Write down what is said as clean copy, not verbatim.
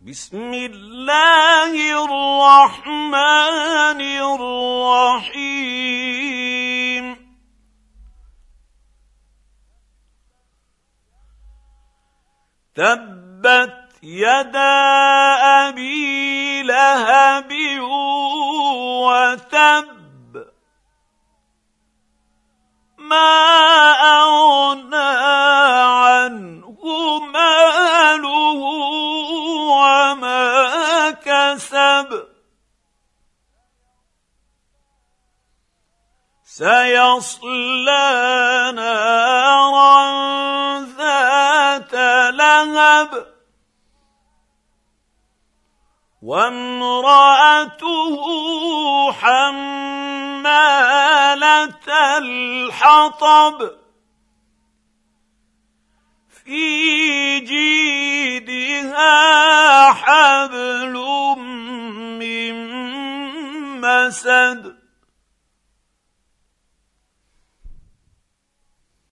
بسم الله الرحمن الرحيم تبت يدا أبي لهب وتب ما أغنى عنه ماله وما كسب سيصلى نارا ذات لهب وامرأته حمالة الحطب في جيدها حبل من مسد